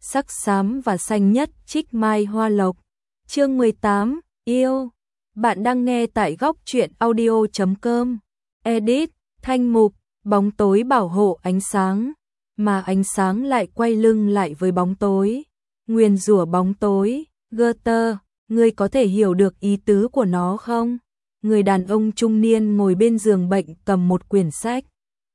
sắc xám và xanh nhất trích mai hoa lộc. Chương 18, yêu. Bạn đang nghe tại góc truyện audio.com. Edit, thanh mục, bóng tối bảo hộ ánh sáng, mà ánh sáng lại quay lưng lại với bóng tối. Nguyền rủa bóng tối, Goethe, ngươi có thể hiểu được ý tứ của nó không? Người đàn ông trung niên ngồi bên giường bệnh cầm một quyển sách.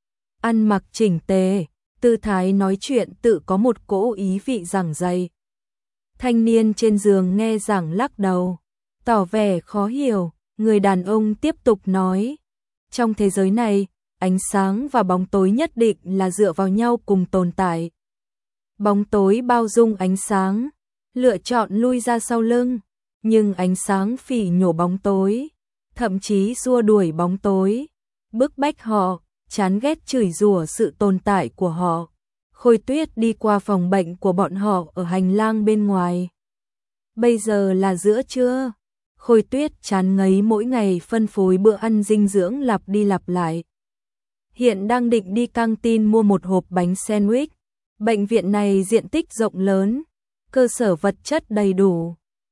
Ăn mặc chỉnh tề, tư thái nói chuyện tự có một cỗ ý vị giảng dạy. Thanh niên trên giường nghe giảng lắc đầu, tỏ vẻ khó hiểu, người đàn ông tiếp tục nói. Trong thế giới này, ánh sáng và bóng tối nhất định là dựa vào nhau cùng tồn tại. Bóng tối bao dung ánh sáng, lựa chọn lui ra sau lưng, nhưng ánh sáng phỉ nhổ bóng tối, thậm chí xua đuổi bóng tối, bức bách họ, chán ghét chửi rủa sự tồn tại của họ. Khôi Tuyết đi qua phòng bệnh của bọn họ ở hành lang bên ngoài. Bây giờ là giữa trưa. Khôi Tuyết chán ngấy mỗi ngày phân phối bữa ăn dinh dưỡng lặp đi lặp lại. Hiện đang định đi căng tin mua một hộp bánh sandwich. Bệnh viện này diện tích rộng lớn, cơ sở vật chất đầy đủ.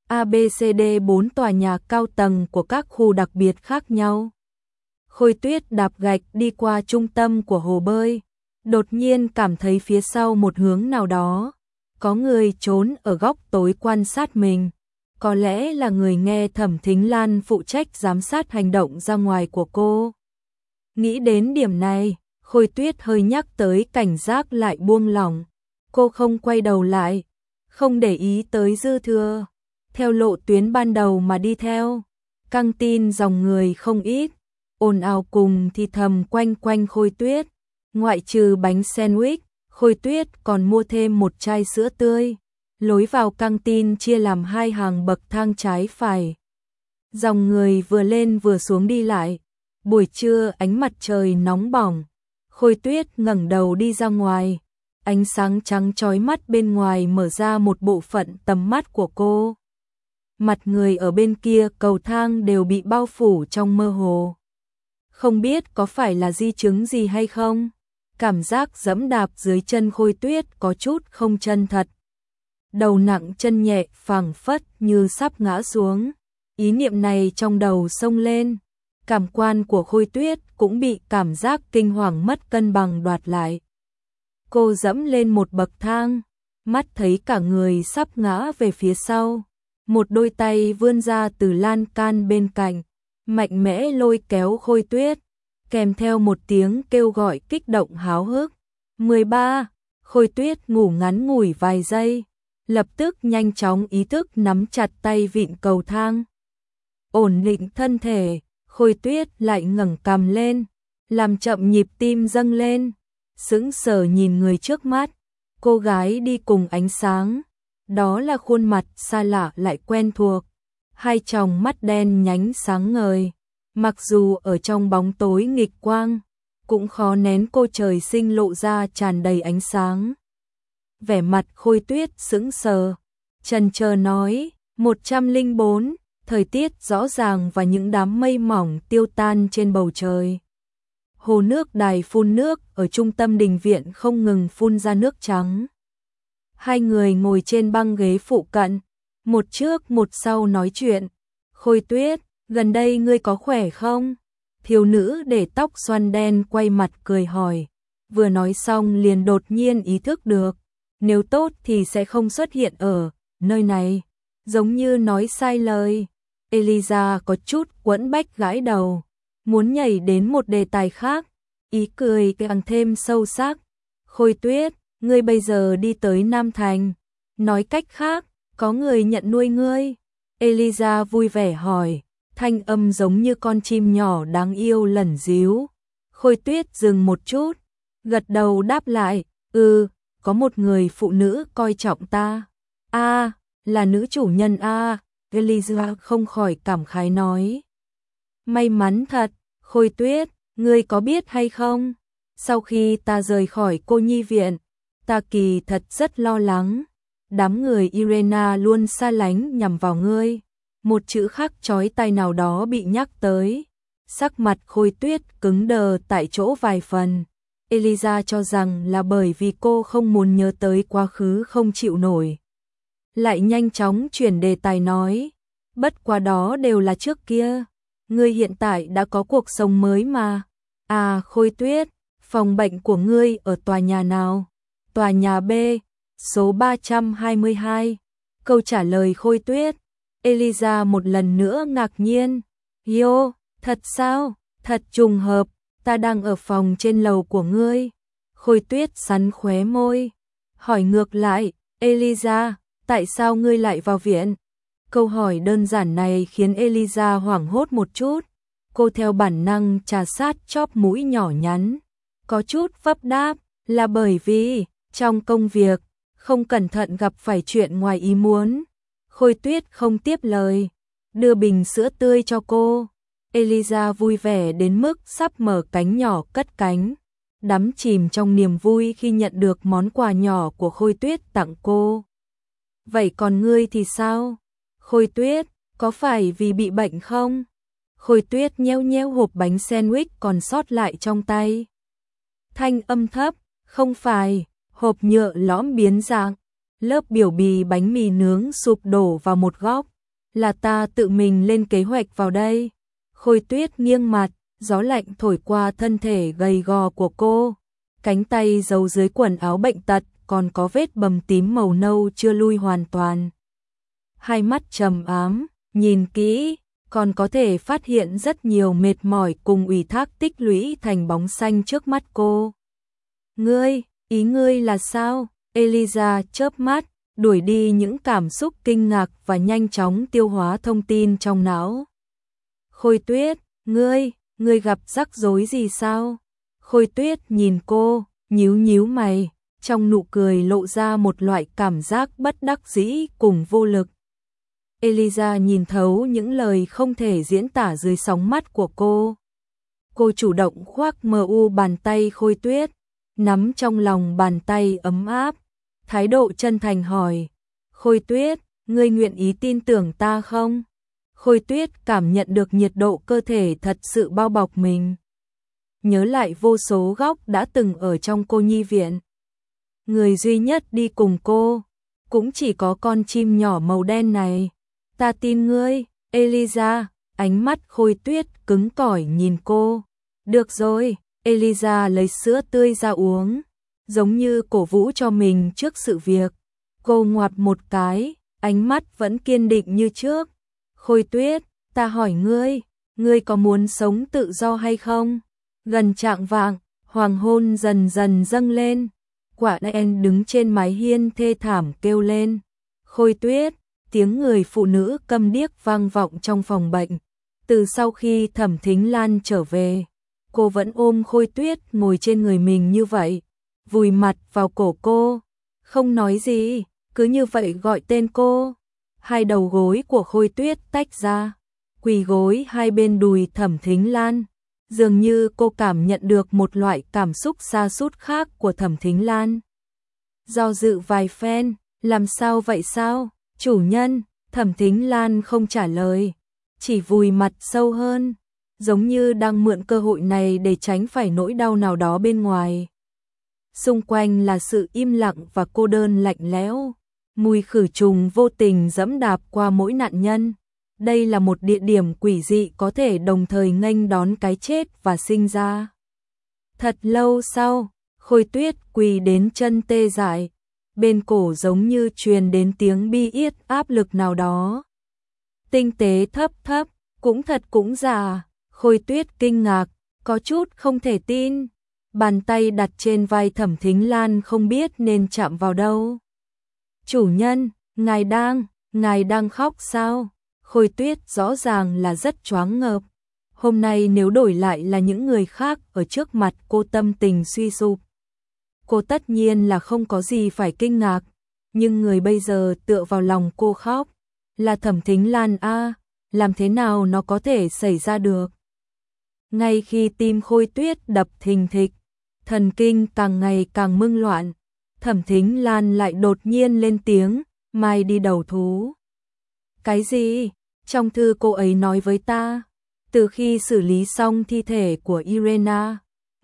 ABCD 4 tòa nhà cao tầng của các khu đặc biệt khác nhau. Khôi Tuyết đạp gạch đi qua trung tâm của hồ bơi, đột nhiên cảm thấy phía sau một hướng nào đó, có người trốn ở góc tối quan sát mình. Có lẽ là người nghe Thẩm Thính Lan phụ trách giám sát hành động ra ngoài của cô. Nghĩ đến điểm này, Khôi Tuyết hơi nhắc tới cảnh giác lại buông lỏng. Cô không quay đầu lại, không để ý tới dư thừa, theo lộ tuyến ban đầu mà đi theo. Căng tin dòng người không ít, ồn ào cùng thì thầm quanh quanh Khôi Tuyết. Ngoại trừ bánh sandwich, Khôi Tuyết còn mua thêm một chai sữa tươi. Lối vào căng tin chia làm hai hàng bậc thang trái phải. Dòng người vừa lên vừa xuống đi lại. Buổi trưa ánh mặt trời nóng bỏng. Khôi Tuyết ngẩng đầu đi ra ngoài. Ánh sáng trắng chói mắt bên ngoài mở ra một bộ phận tầm mắt của cô. Mặt người ở bên kia cầu thang đều bị bao phủ trong mơ hồ. Không biết có phải là di chứng gì hay không? Cảm giác giẫm đạp dưới chân Khôi Tuyết có chút không chân thật. Đầu nặng chân nhẹ phảng phất như sắp ngã xuống. Ý niệm này trong đầu xông lên. Cảm quan của Khôi Tuyết cũng bị cảm giác kinh hoàng mất cân bằng đoạt lại. Cô dẫm lên một bậc thang, mắt thấy cả người sắp ngã về phía sau. Một đôi tay vươn ra từ lan can bên cạnh, mạnh mẽ lôi kéo Khôi Tuyết, kèm theo một tiếng kêu gọi kích động háo hức. 13. Khôi Tuyết ngủ ngắn ngủi vài giây, lập tức nhanh chóng ý thức nắm chặt tay vịn cầu thang. Ổn định thân thể, Khôi Tuyết lại ngẩng cằm lên, làm chậm nhịp tim dâng lên, sững sờ nhìn người trước mắt, cô gái đi cùng ánh sáng. Đó là khuôn mặt xa lạ lại quen thuộc, hai tròng mắt đen nhánh sáng ngời, mặc dù ở trong bóng tối nghịch quang, cũng khó nén cô trời sinh lộ ra tràn đầy ánh sáng. Vẻ mặt Khôi Tuyết sững sờ, chần chờ nói, 104, thời tiết rõ ràng và những đám mây mỏng tiêu tan trên bầu trời. Hồ nước đài phun nước ở trung tâm đình viện không ngừng phun ra nước trắng. Hai người ngồi trên băng ghế phụ cận, một trước một sau nói chuyện. Khôi Tuyết, gần đây ngươi có khỏe không? Thiếu nữ để tóc xoăn đen quay mặt cười hỏi. Vừa nói xong liền đột nhiên ý thức được, nếu tốt thì sẽ không xuất hiện ở nơi này. Giống như nói sai lời. Eliza có chút quẫn bách gãi đầu, muốn nhảy đến một đề tài khác, ý cười càng thêm sâu sắc. Khôi Tuyết, ngươi bây giờ đi tới Nam Thành, nói cách khác, có người nhận nuôi ngươi. Eliza vui vẻ hỏi, thanh âm giống như con chim nhỏ đáng yêu lẩn díu. Khôi Tuyết dừng một chút, gật đầu đáp lại, có một người phụ nữ coi trọng ta. Là nữ chủ nhân a. Eliza không khỏi cảm khái nói. May mắn thật, Khôi Tuyết, ngươi có biết hay không? Sau khi ta rời khỏi cô nhi viện, ta kỳ thật rất lo lắng. Đám người Irena luôn xa lánh nhằm vào ngươi. Một chữ khắc chói tai nào đó bị nhắc tới. Sắc mặt Khôi Tuyết cứng đờ tại chỗ vài phần. Eliza cho rằng là bởi vì cô không muốn nhớ tới quá khứ không chịu nổi. Lại nhanh chóng chuyển đề tài nói, bất quá đó đều là trước kia. Ngươi hiện tại đã có cuộc sống mới mà. À Khôi Tuyết, phòng bệnh của ngươi ở tòa nhà nào? Tòa nhà B, số 322. Câu trả lời Khôi Tuyết. Eliza một lần nữa ngạc nhiên. Yo, thật sao? Thật trùng hợp, ta đang ở phòng trên lầu của ngươi. Khôi Tuyết sắn khóe môi. Hỏi ngược lại, Eliza, tại sao ngươi lại vào viện? Câu hỏi đơn giản này khiến Eliza hoảng hốt một chút. Cô theo bản năng trà sát chóp mũi nhỏ nhắn. Có chút vấp đáp, là bởi vì, trong công việc, không cẩn thận gặp phải chuyện ngoài ý muốn. Khôi Tuyết không tiếp lời, đưa bình sữa tươi cho cô. Eliza vui vẻ đến mức sắp mở cánh nhỏ cất cánh, đắm chìm trong niềm vui khi nhận được món quà nhỏ của Khôi Tuyết tặng cô. Vậy còn ngươi thì sao? Khôi Tuyết, có phải vì bị bệnh không? Khôi Tuyết nheo nheo hộp bánh sandwich còn sót lại trong tay. Thanh âm thấp, không phải, hộp nhựa lõm biến dạng, lớp biểu bì bánh mì nướng sụp đổ vào một góc, là ta tự mình lên kế hoạch vào đây. Khôi Tuyết nghiêng mặt, gió lạnh thổi qua thân thể gầy gò của cô, cánh tay giấu dưới quần áo bệnh tật còn có vết bầm tím màu nâu chưa lui hoàn toàn. Hai mắt trầm ám, nhìn kỹ, còn có thể phát hiện rất nhiều mệt mỏi cùng ủy thác tích lũy thành bóng xanh trước mắt cô. Ngươi, ý ngươi là sao? Eliza chớp mắt, đuổi đi những cảm xúc kinh ngạc và nhanh chóng tiêu hóa thông tin trong não. Khôi Tuyết, ngươi gặp rắc rối gì sao? Khôi Tuyết nhìn cô, nhíu nhíu mày, trong nụ cười lộ ra một loại cảm giác bất đắc dĩ cùng vô lực. Eliza nhìn thấu những lời không thể diễn tả dưới sóng mắt của cô. Cô chủ động khoác mu bàn tay Khôi Tuyết, nắm trong lòng bàn tay ấm áp, thái độ chân thành hỏi, Khôi Tuyết, ngươi nguyện ý tin tưởng ta không? Khôi Tuyết cảm nhận được nhiệt độ cơ thể thật sự bao bọc mình. Nhớ lại vô số góc đã từng ở trong cô nhi viện. Người duy nhất đi cùng cô, cũng chỉ có con chim nhỏ màu đen này. Ta tin ngươi, Eliza, ánh mắt Khôi Tuyết cứng cỏi nhìn cô. Được rồi, Eliza lấy sữa tươi ra uống, giống như cổ vũ cho mình trước sự việc. Cô ngoạp một cái, ánh mắt vẫn kiên định như trước. Khôi Tuyết, ta hỏi ngươi có muốn sống tự do hay không? Gần chạng vạng, hoàng hôn dần dần dâng lên. Quả đen đứng trên mái hiên thê thảm kêu lên. Khôi Tuyết, tiếng người phụ nữ câm điếc vang vọng trong phòng bệnh. Từ sau khi Thẩm Thính Lan trở về, cô vẫn ôm Khôi Tuyết ngồi trên người mình như vậy, vùi mặt vào cổ cô, không nói gì, cứ như vậy gọi tên cô. Hai đầu gối của Khôi Tuyết tách ra, quỳ gối hai bên đùi Thẩm Thính Lan. Dường như cô cảm nhận được một loại cảm xúc sa sút khác của Thẩm Thính Lan. Do dự vài phen, làm sao vậy sao? Chủ nhân, Thẩm Thính Lan không trả lời, chỉ vùi mặt sâu hơn, giống như đang mượn cơ hội này để tránh phải nỗi đau nào đó bên ngoài. Xung quanh là sự im lặng và cô đơn lạnh lẽo, mùi khử trùng vô tình dẫm đạp qua mỗi nạn nhân. Đây là một địa điểm quỷ dị có thể đồng thời nghênh đón cái chết và sinh ra. Thật lâu sau, Khôi Tuyết quỳ đến chân tê dại, bên cổ giống như truyền đến tiếng bi yết áp lực nào đó. Tinh tế thấp thấp, cũng thật cũng giả. Khôi Tuyết kinh ngạc, có chút không thể tin. Bàn tay đặt trên vai Thẩm Thính Lan không biết nên chạm vào đâu. Chủ nhân, ngài đang khóc sao? Khôi Tuyết rõ ràng là rất choáng ngợp. Hôm nay nếu đổi lại là những người khác ở trước mặt cô tâm tình suy sụp, cô tất nhiên là không có gì phải kinh ngạc, nhưng người bây giờ tựa vào lòng cô khóc là Thẩm Thính Lan a, làm thế nào nó có thể xảy ra được? Ngay khi tim Khôi Tuyết đập thình thịch, thần kinh càng ngày càng mưng loạn, Thẩm Thính Lan lại đột nhiên lên tiếng, mai đi đầu thú. Cái gì? Trong thư cô ấy nói với ta, từ khi xử lý xong thi thể của Irena,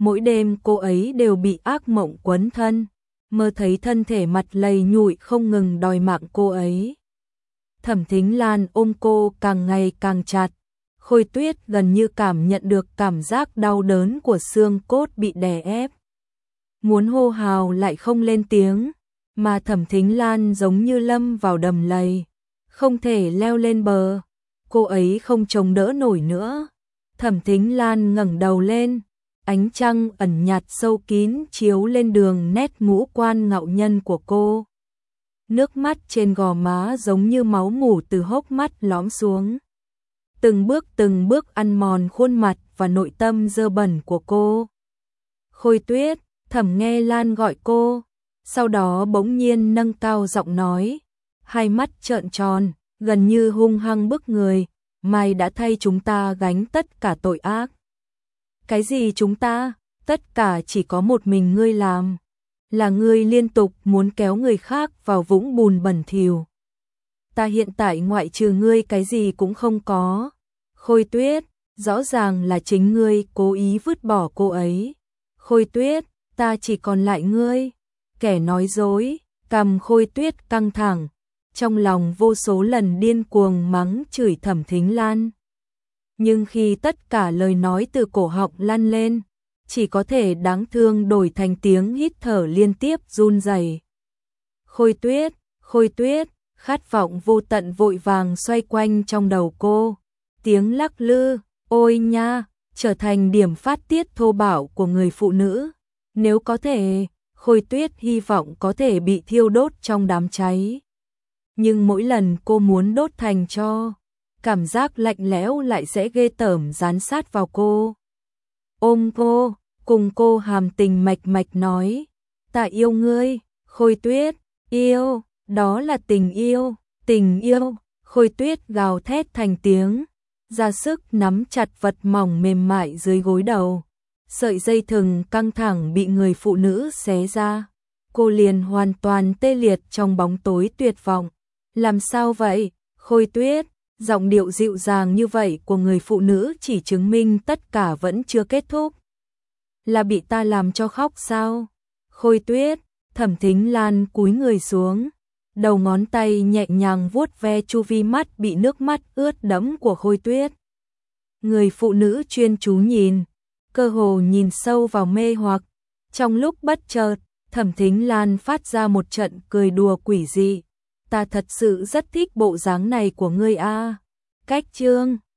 Mỗi đêm cô ấy đều bị ác mộng quấn thân, mơ thấy thân thể mặt lầy nhụi không ngừng đòi mạng cô ấy. Thẩm Thính Lan ôm cô càng ngày càng chặt, Khôi Tuyết gần như cảm nhận được cảm giác đau đớn của xương cốt bị đè ép. Muốn hô hào lại không lên tiếng, mà Thẩm Thính Lan giống như lâm vào đầm lầy, không thể leo lên bờ. Cô ấy không chống đỡ nổi nữa. Thẩm Thính Lan ngẩng đầu lên, ánh trăng ẩn nhạt sâu kín chiếu lên đường nét ngũ quan ngạo nhân của cô. Nước mắt trên gò má giống như máu mủ từ hốc mắt lõm xuống. Từng bước ăn mòn khuôn mặt và nội tâm dơ bẩn của cô. Khôi Tuyết, Thẩm Nghe Lan gọi cô, sau đó bỗng nhiên nâng cao giọng nói, hai mắt trợn tròn, gần như hung hăng bức người, mày đã thay chúng ta gánh tất cả tội ác. Cái gì chúng ta? Tất cả chỉ có một mình ngươi làm. Là ngươi liên tục muốn kéo người khác vào vũng bùn bẩn thỉu. Ta hiện tại ngoại trừ ngươi cái gì cũng không có. Khôi Tuyết, rõ ràng là chính ngươi cố ý vứt bỏ cô ấy. Khôi Tuyết, ta chỉ còn lại ngươi. Kẻ nói dối, cằm Khôi Tuyết căng thẳng, trong lòng vô số lần điên cuồng mắng chửi Thẩm Thính Lan. Nhưng khi tất cả lời nói từ cổ họng lăn lên, chỉ có thể đáng thương đổi thành tiếng hít thở liên tiếp run rẩy. Khôi Tuyết, khát vọng vô tận vội vàng xoay quanh trong đầu cô. Tiếng lắc lư, ôi nha, trở thành điểm phát tiết thô bạo của người phụ nữ. Nếu có thể, Khôi Tuyết hy vọng có thể bị thiêu đốt trong đám cháy. Nhưng mỗi lần cô muốn đốt thành tro, cảm giác lạnh lẽo lại sẽ ghê tởm dán sát vào cô. Ôm cô, cùng cô hàm tình mạch mạch nói, ta yêu ngươi. Khôi Tuyết, yêu, đó là tình yêu. Khôi Tuyết gào thét thành tiếng, ra sức nắm chặt vật mỏng mềm mại dưới gối đầu. Sợi dây thừng căng thẳng bị người phụ nữ xé ra, cô liền hoàn toàn tê liệt trong bóng tối tuyệt vọng. Làm sao vậy, Khôi Tuyết? Giọng điệu dịu dàng như vậy của người phụ nữ chỉ chứng minh tất cả vẫn chưa kết thúc. Là bị ta làm cho khóc sao? Khôi Tuyết, Thẩm Thính Lan cúi người xuống, đầu ngón tay nhẹ nhàng vuốt ve chu vi mắt bị nước mắt ướt đẫm của Khôi Tuyết. Người phụ nữ chuyên chú nhìn, cơ hồ nhìn sâu vào mê hoặc. Trong lúc bất chợt, Thẩm Thính Lan phát ra một trận cười đùa quỷ dị. Ta thật sự rất thích bộ dáng này của ngươi a. Cách chương